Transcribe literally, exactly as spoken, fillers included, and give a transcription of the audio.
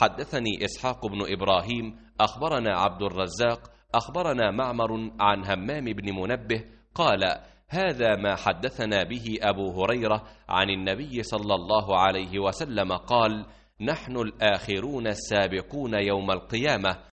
حدثني إسحاق بن إبراهيم أخبرنا عبد الرزاق أخبرنا معمر عن همام بن منبه قال: هذا ما حدثنا به أبو هريرة عن النبي صلى الله عليه وسلم قال: نحن الآخرون السابقون يوم القيامة،